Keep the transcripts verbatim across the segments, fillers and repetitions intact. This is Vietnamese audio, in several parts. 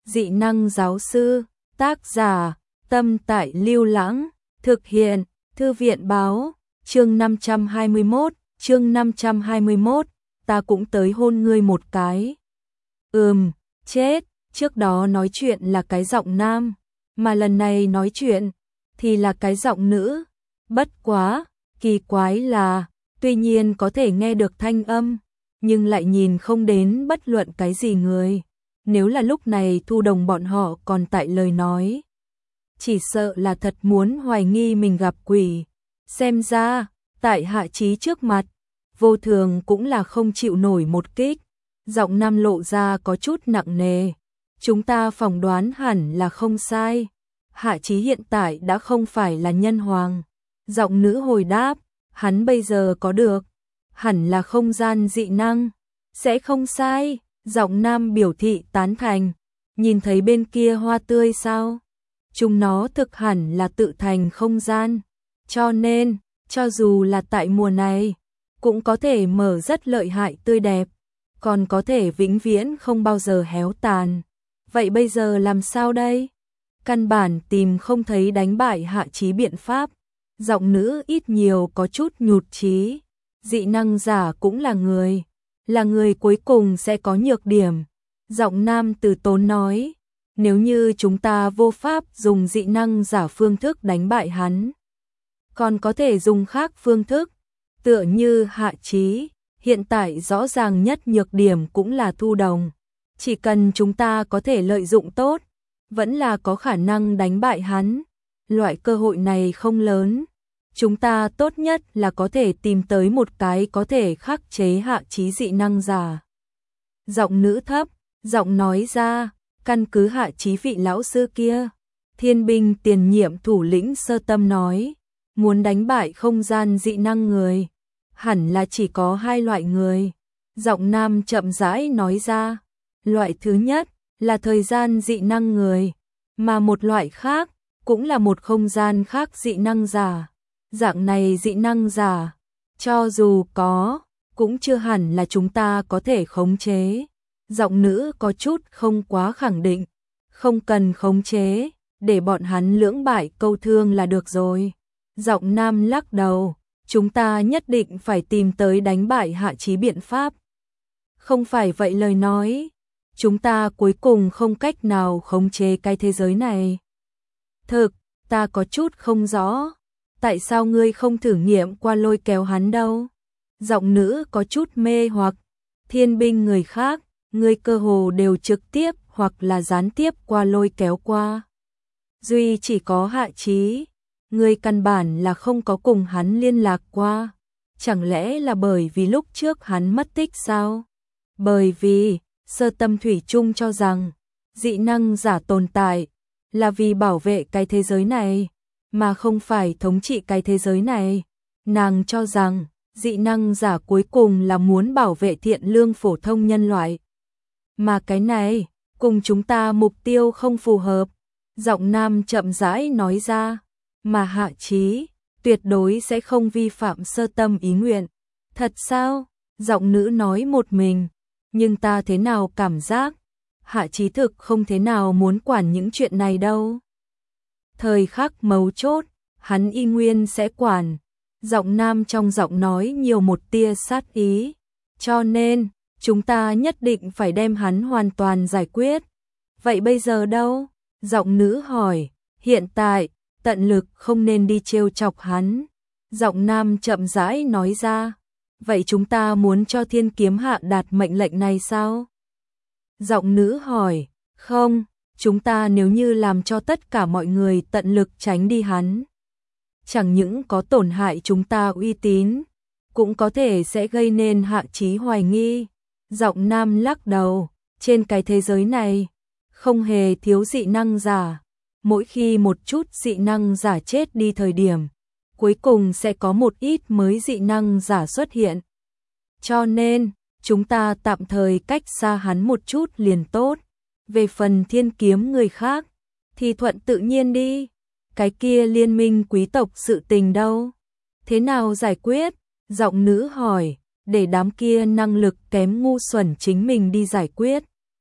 dị năng giáo sư, tác giả, Tâm Tại Lưu Lãng, thực hiện, Thư viện báo, chương năm trăm hai mươi mốt, chương năm trăm hai mươi mốt, ta cũng tới hôn ngươi một cái. Ừm, chết, trước đó nói chuyện là cái giọng nam, mà lần này nói chuyện thì là cái giọng nữ. Bất quá, kỳ quái là, tuy nhiên có thể nghe được thanh âm, nhưng lại nhìn không đến bất luận cái gì người. Nếu là lúc này Thu Đồng bọn họ còn tại lời nói, chỉ sợ là thật muốn hoài nghi mình gặp quỷ. Xem ra, tại Hạ Chí trước mặt, Vô Thường cũng là không chịu nổi một kích. Giọng nam lộ ra có chút nặng nề. Chúng ta phỏng đoán hẳn là không sai. Hạ Chí hiện tại đã không phải là nhân hoàng. Giọng nữ hồi đáp, hắn bây giờ có được, hẳn là không gian dị năng. Sẽ không sai, giọng nam biểu thị tán thành. Nhìn thấy bên kia hoa tươi sao? Chúng nó thực hẳn là tự thành không gian. Cho nên, cho dù là tại mùa này, cũng có thể mở rất lợi hại tươi đẹp, còn có thể vĩnh viễn không bao giờ héo tàn. Vậy bây giờ làm sao đây? Căn bản tìm không thấy đánh bại Hạ Chí biện pháp. Giọng nữ ít nhiều có chút nhụt chí. Dị năng giả cũng là người, là người cuối cùng sẽ có nhược điểm. Giọng nam từ tốn nói, nếu như chúng ta vô pháp dùng dị năng giả phương thức đánh bại hắn, còn có thể dùng khác phương thức, tựa như Hạ Chí, hiện tại rõ ràng nhất nhược điểm cũng là Thu Đồng. Chỉ cần chúng ta có thể lợi dụng tốt, vẫn là có khả năng đánh bại hắn. Loại cơ hội này không lớn. Chúng ta tốt nhất là có thể tìm tới một cái có thể khắc chế Hạ Chí dị năng giả. Giọng nữ thấp, giọng nói ra, căn cứ Hạ Chí vị lão sư kia. Thiên binh tiền nhiệm thủ lĩnh Sơ Tâm nói, muốn đánh bại không gian dị năng người, hẳn là chỉ có hai loại người. Giọng nam chậm rãi nói ra, loại thứ nhất là thời gian dị năng người, mà một loại khác cũng là một không gian khác dị năng giả. Dạng này dị năng giả, cho dù có, cũng chưa hẳn là chúng ta có thể khống chế. Giọng nữ có chút không quá khẳng định, không cần khống chế, để bọn hắn lưỡng bại câu thương là được rồi. Giọng nam lắc đầu, chúng ta nhất định phải tìm tới đánh bại Hạ Chí biện pháp. Không phải vậy lời nói, chúng ta cuối cùng không cách nào khống chế cái thế giới này. Thực, ta có chút không rõ, tại sao ngươi không thử nghiệm qua lôi kéo hắn đâu? Giọng nữ có chút mê hoặc, thiên binh người khác, ngươi cơ hồ đều trực tiếp hoặc là gián tiếp qua lôi kéo qua. Duy chỉ có Hạ Chí, ngươi căn bản là không có cùng hắn liên lạc qua. Chẳng lẽ là bởi vì lúc trước hắn mất tích sao? Bởi vì, Sơ Tâm thủy chung cho rằng, dị năng giả tồn tại, là vì bảo vệ cái thế giới này, mà không phải thống trị cái thế giới này. Nàng cho rằng, dị năng giả cuối cùng là muốn bảo vệ thiện lương phổ thông nhân loại. Mà cái này, cùng chúng ta mục tiêu không phù hợp. Giọng nam chậm rãi nói ra, mà Hạ Chí tuyệt đối sẽ không vi phạm Sơ Tâm ý nguyện. Thật sao? Giọng nữ nói một mình, nhưng ta thế nào cảm giác Hạ Chí thực không thế nào muốn quản những chuyện này đâu. Thời khắc mấu chốt, hắn y nguyên sẽ quản. Giọng nam trong giọng nói nhiều một tia sát ý. Cho nên, chúng ta nhất định phải đem hắn hoàn toàn giải quyết. Vậy bây giờ đâu? Giọng nữ hỏi, hiện tại, tận lực không nên đi trêu chọc hắn. Giọng nam chậm rãi nói ra, vậy chúng ta muốn cho Thiên Kiếm hạ đạt mệnh lệnh này sao? Giọng nữ hỏi, không, chúng ta nếu như làm cho tất cả mọi người tận lực tránh đi hắn, chẳng những có tổn hại chúng ta uy tín, cũng có thể sẽ gây nên Hạ Chí hoài nghi. Giọng nam lắc đầu, trên cái thế giới này, không hề thiếu dị năng giả. Mỗi khi một chút dị năng giả chết đi thời điểm, cuối cùng sẽ có một ít mới dị năng giả xuất hiện. Cho nên, chúng ta tạm thời cách xa hắn một chút liền tốt. Về phần Thiên Kiếm người khác, thì thuận tự nhiên đi. Cái kia liên minh quý tộc sự tình đâu? Thế nào giải quyết? Giọng nữ hỏi, để đám kia năng lực kém ngu xuẩn chính mình đi giải quyết.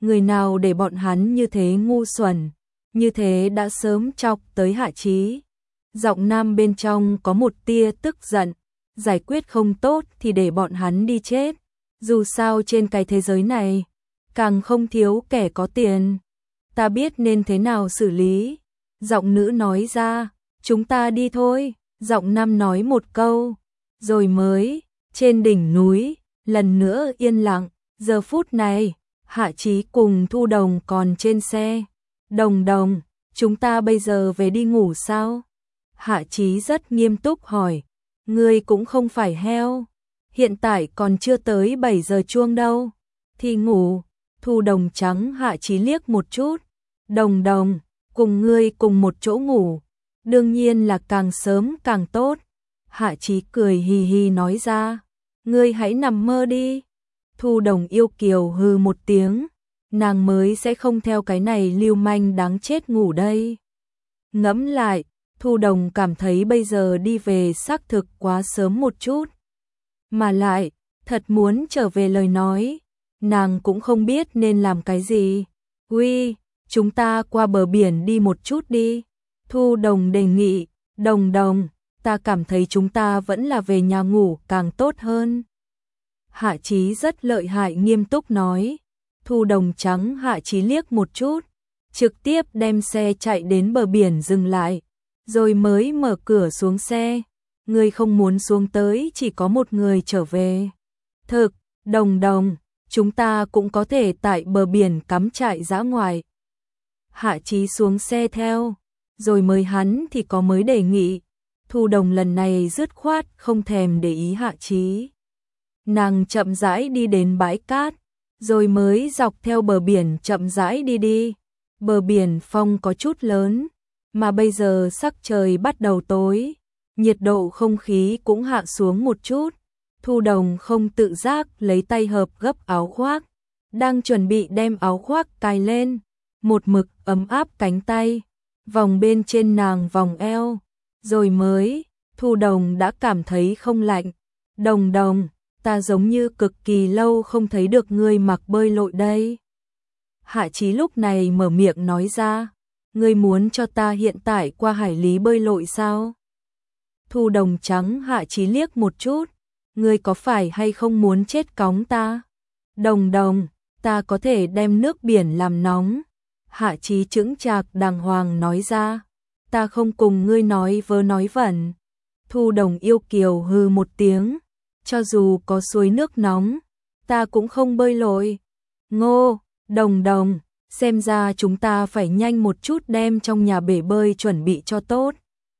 người nào để bọn hắn như thế ngu xuẩn, như thế đã sớm chọc tới Hạ Chí. Giọng nam bên trong có một tia tức giận, giải quyết không tốt thì để bọn hắn đi chết, dù sao trên cái thế giới này, càng không thiếu kẻ có tiền. Ta biết nên thế nào xử lý. Giọng nữ nói ra, chúng ta đi thôi. Giọng nam nói một câu, rồi mới, trên đỉnh núi, lần nữa yên lặng. Giờ phút này, Hạ Chí cùng Thu Đồng còn trên xe. Đồng đồng, chúng ta bây giờ về đi ngủ sao? Hạ Chí rất nghiêm túc hỏi, ngươi cũng không phải heo. Hiện tại còn chưa tới bảy giờ chuông đâu. Thì ngủ. Thu Đồng trắng Hạ Chí liếc một chút. Đồng đồng, cùng ngươi cùng một chỗ ngủ. Đương nhiên là càng sớm càng tốt. Hạ Chí cười hì hì nói ra, ngươi hãy nằm mơ đi. Thu Đồng yêu kiều hừ một tiếng, nàng mới sẽ không theo cái này lưu manh đáng chết ngủ đây. Ngẫm lại, Thu Đồng cảm thấy bây giờ đi về xác thực quá sớm một chút. Mà lại, thật muốn trở về lời nói, nàng cũng không biết nên làm cái gì. Uy, chúng ta qua bờ biển đi một chút đi. Thu Đồng đề nghị, đồng đồng, ta cảm thấy chúng ta vẫn là về nhà ngủ càng tốt hơn. Hạ Chí rất lợi hại nghiêm túc nói. Thu Đồng trắng Hạ Chí liếc một chút, trực tiếp đem xe chạy đến bờ biển dừng lại, rồi mới mở cửa xuống xe. Người không muốn xuống tới chỉ có một người trở về. Thực, đồng đồng, chúng ta cũng có thể tại bờ biển cắm trại dã ngoại. Hạ Chí xuống xe theo, rồi mới hắn thì có mới đề nghị. Thu Đồng lần này dứt khoát không thèm để ý Hạ Chí. Nàng chậm rãi đi đến bãi cát, rồi mới dọc theo bờ biển chậm rãi đi đi. Bờ biển phong có chút lớn, mà bây giờ sắc trời bắt đầu tối, nhiệt độ không khí cũng hạ xuống một chút. Thu Đồng không tự giác lấy tay hợp gấp áo khoác, đang chuẩn bị đem áo khoác cài lên, một mực ấm áp cánh tay, vòng bên trên nàng vòng eo, rồi mới, Thu Đồng đã cảm thấy không lạnh. Đồng đồng, ta giống như cực kỳ lâu không thấy được ngươi mặc bơi lội đây. Hạ Chí lúc này mở miệng nói ra, ngươi muốn cho ta hiện tại qua hải lý bơi lội sao? Thu Đồng trắng Hạ Chí liếc một chút, ngươi có phải hay không muốn chết cóng ta? Đồng đồng, ta có thể đem nước biển làm nóng. Hạ Chí chững chạc đàng hoàng nói ra, ta không cùng ngươi nói vớ nói vẩn. Thu Đồng yêu kiều hừ một tiếng, cho dù có suối nước nóng, ta cũng không bơi lội. Ngô, đồng đồng, xem ra chúng ta phải nhanh một chút đem trong nhà bể bơi chuẩn bị cho tốt.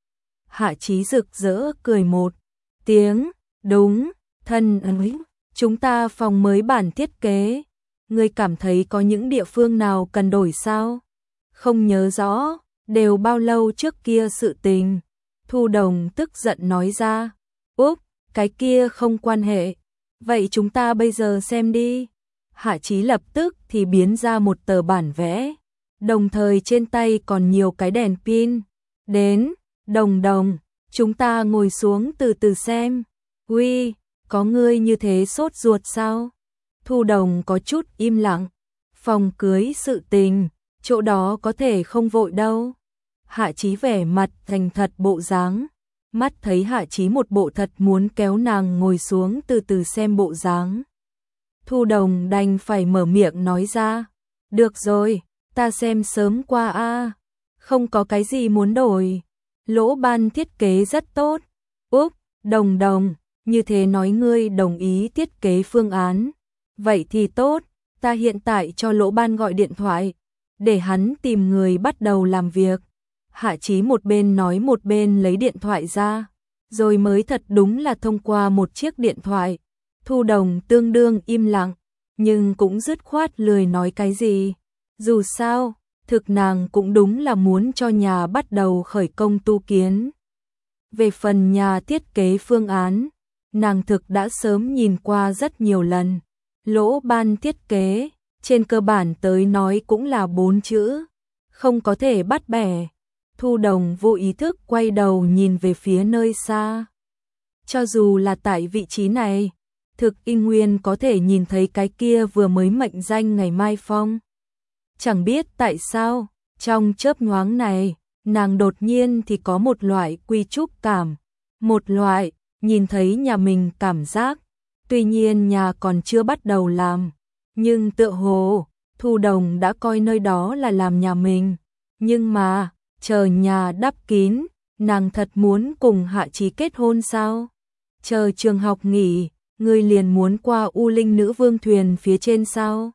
Hạ Chí rực rỡ cười một tiếng, đúng, thân ơi, chúng ta phòng mới bản thiết kế. Ngươi cảm thấy có những địa phương nào cần đổi sao? Không nhớ rõ, đều bao lâu trước kia sự tình. Thu Đồng tức giận nói ra, úp, cái kia không quan hệ. Vậy chúng ta bây giờ xem đi. Hạ Chí lập tức thì biến ra một tờ bản vẽ, đồng thời trên tay còn nhiều cái đèn pin. Đến, đồng đồng, chúng ta ngồi xuống từ từ xem. Uy, có ngươi như thế sốt ruột sao? Thu Đồng có chút im lặng. Phòng cưới sự tình, chỗ đó có thể không vội đâu. Hạ Chí vẻ mặt thành thật bộ dáng, mắt thấy Hạ Chí một bộ thật muốn kéo nàng ngồi xuống từ từ xem bộ dáng. Thu Đồng đành phải mở miệng nói ra, được rồi, ta xem sớm qua a, không có cái gì muốn đổi. Lỗ Ban thiết kế rất tốt. Úp, đồng đồng, như thế nói ngươi đồng ý thiết kế phương án. Vậy thì tốt, ta hiện tại cho Lỗ Ban gọi điện thoại, để hắn tìm người bắt đầu làm việc. Hạ Chí một bên nói một bên lấy điện thoại ra, rồi mới thật đúng là thông qua một chiếc điện thoại. Thu Đồng tương đương im lặng, nhưng cũng dứt khoát lười nói cái gì. Dù sao, thực nàng cũng đúng là muốn cho nhà bắt đầu khởi công tu kiến. Về phần nhà thiết kế phương án, nàng thực đã sớm nhìn qua rất nhiều lần. Lỗ Ban thiết kế, trên cơ bản tới nói cũng là bốn chữ, không có thể bắt bẻ. Thu Đồng vô ý thức quay đầu nhìn về phía nơi xa. Cho dù là tại vị trí này, thực y nguyên có thể nhìn thấy cái kia vừa mới mệnh danh ngày mai phong. Chẳng biết tại sao, trong chớp nhoáng này, nàng đột nhiên thì có một loại quy chúc cảm, một loại nhìn thấy nhà mình cảm giác. Tuy nhiên nhà còn chưa bắt đầu làm, nhưng tựa hồ Thu Đồng đã coi nơi đó là làm nhà mình. Nhưng mà, chờ nhà đắp kín, nàng thật muốn cùng Hạ Chí kết hôn sao? Chờ trường học nghỉ, ngươi liền muốn qua U Linh Nữ Vương thuyền phía trên sao?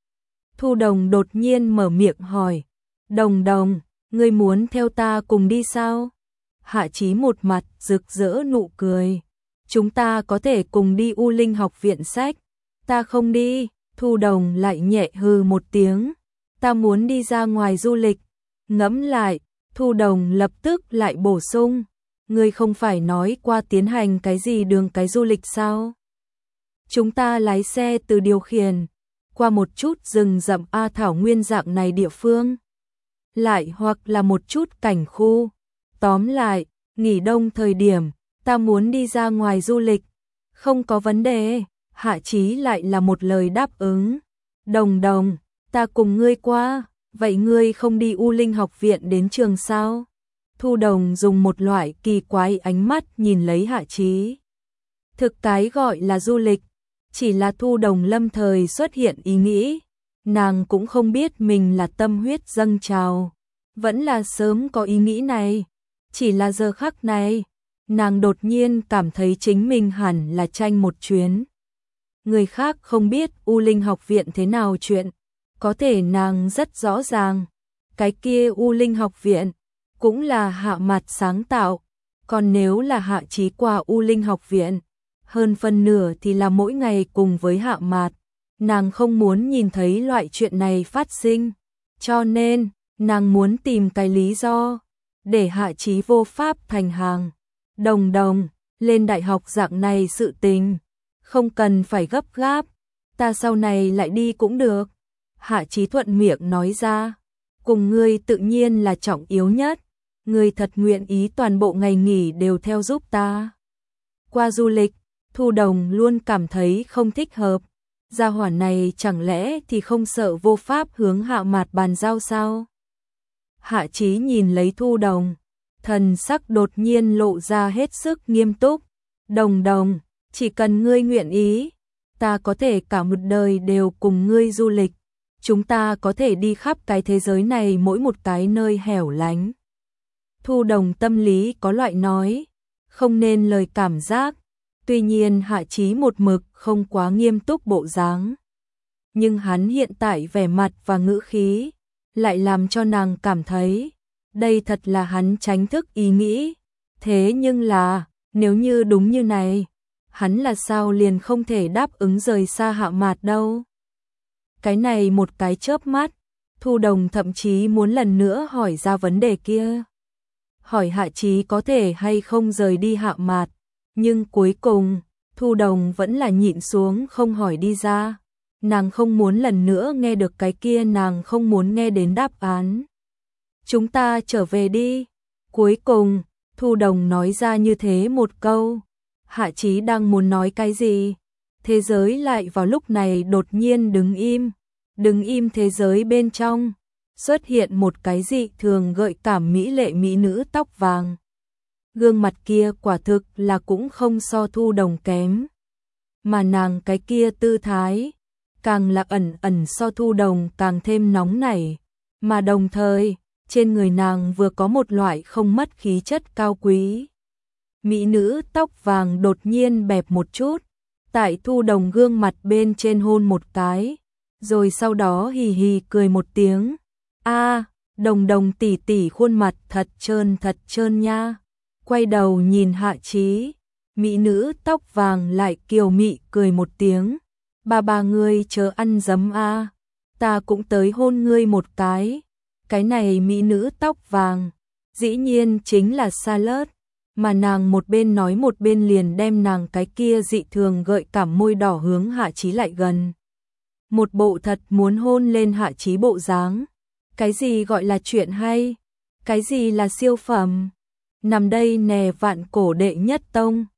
Thu Đồng đột nhiên mở miệng hỏi, Đồng Đồng, ngươi muốn theo ta cùng đi sao? Hạ Chí một mặt rực rỡ nụ cười, chúng ta có thể cùng đi U Linh học viện sách. Ta không đi. Thu Đồng lại nhẹ hừ một tiếng, ta muốn đi ra ngoài du lịch. Ngẫm lại, Thu Đồng lập tức lại bổ sung, ngươi không phải nói qua tiến hành cái gì đường cái du lịch sao? Chúng ta lái xe từ điều khiển, qua một chút rừng rậm A thảo nguyên dạng này địa phương, lại hoặc là một chút cảnh khu. Tóm lại, nghỉ đông thời điểm, ta muốn đi ra ngoài du lịch. Không có vấn đề. Hạ Chí lại là một lời đáp ứng. Đồng Đồng, ta cùng ngươi qua, vậy ngươi không đi U Linh học viện đến trường sao? Thu Đồng dùng một loại kỳ quái ánh mắt nhìn lấy Hạ Chí. Thực cái gọi là du lịch, chỉ là Thu Đồng lâm thời xuất hiện ý nghĩ, nàng cũng không biết mình là tâm huyết dâng trào, vẫn là sớm có ý nghĩ này, chỉ là giờ khắc này, nàng đột nhiên cảm thấy chính mình hẳn là tranh một chuyến. Người khác không biết U Linh học viện thế nào chuyện, có thể nàng rất rõ ràng, cái kia U Linh học viện cũng là Hạ Mạt sáng tạo, còn nếu là Hạ Chí qua U Linh học viện, hơn phân nửa thì là mỗi ngày cùng với Hạ Mạt, nàng không muốn nhìn thấy loại chuyện này phát sinh, cho nên nàng muốn tìm cái lý do để Hạ Chí vô pháp thành hàng. Đồng Đồng, lên đại học dạng này sự tình, không cần phải gấp gáp, ta sau này lại đi cũng được. Hạ Chí thuận miệng nói ra, cùng ngươi tự nhiên là trọng yếu nhất, ngươi thật nguyện ý toàn bộ ngày nghỉ đều theo giúp ta. Qua du lịch, Thu Đồng luôn cảm thấy không thích hợp, gia hỏa này chẳng lẽ thì không sợ vô pháp hướng Hạ Mạt bàn giao sao? Hạ Chí nhìn lấy Thu Đồng, thần sắc đột nhiên lộ ra hết sức nghiêm túc. Đồng Đồng, chỉ cần ngươi nguyện ý, ta có thể cả một đời đều cùng ngươi du lịch. Chúng ta có thể đi khắp cái thế giới này mỗi một cái nơi hẻo lánh. Thu Đồng tâm lý có loại nói, không nên lời cảm giác. Tuy nhiên Hạ Chí một mực không quá nghiêm túc bộ dáng. Nhưng hắn hiện tại vẻ mặt và ngữ khí, lại làm cho nàng cảm thấy, đây thật là hắn tránh thức ý nghĩ. Thế nhưng là, nếu như đúng như này, hắn là sao liền không thể đáp ứng rời xa Hạ Mạt đâu. Cái này một cái chớp mắt, Thu Đồng thậm chí muốn lần nữa hỏi ra vấn đề kia. Hỏi Hạ Chí có thể hay không rời đi Hạ Mạt, nhưng cuối cùng, Thu Đồng vẫn là nhịn xuống không hỏi đi ra. Nàng không muốn lần nữa nghe được cái kia, nàng không muốn nghe đến đáp án. Chúng ta trở về đi. Cuối cùng, Thu Đồng nói ra như thế một câu. Hạ Chí đang muốn nói cái gì? Thế giới lại vào lúc này đột nhiên đứng im. Đứng im thế giới bên trong, xuất hiện một cái dị thường gợi cảm mỹ lệ mỹ nữ tóc vàng. Gương mặt kia quả thực là cũng không so Thu Đồng kém. Mà nàng cái kia tư thái, càng là ẩn ẩn so Thu Đồng càng thêm nóng nảy. Mà đồng thời, trên người nàng vừa có một loại không mất khí chất cao quý. Mỹ nữ tóc vàng đột nhiên bẹp một chút, tại Thu Đồng gương mặt bên trên hôn một cái, rồi sau đó hì hì cười một tiếng. A, Đồng Đồng tỷ tỷ khuôn mặt thật trơn thật trơn nha. Quay đầu nhìn Hạ Chí, mỹ nữ tóc vàng lại kiều mị cười một tiếng. Ba ba ngươi chớ ăn dấm a, ta cũng tới hôn ngươi một cái. Cái này mỹ nữ tóc vàng, dĩ nhiên chính là Salad, mà nàng một bên nói một bên liền đem nàng cái kia dị thường gợi cảm môi đỏ hướng Hạ Chí lại gần. Một bộ thật muốn hôn lên Hạ Chí bộ dáng. Cái gì gọi là chuyện hay? Cái gì là siêu phẩm? Nằm đây nè vạn cổ đệ nhất tông,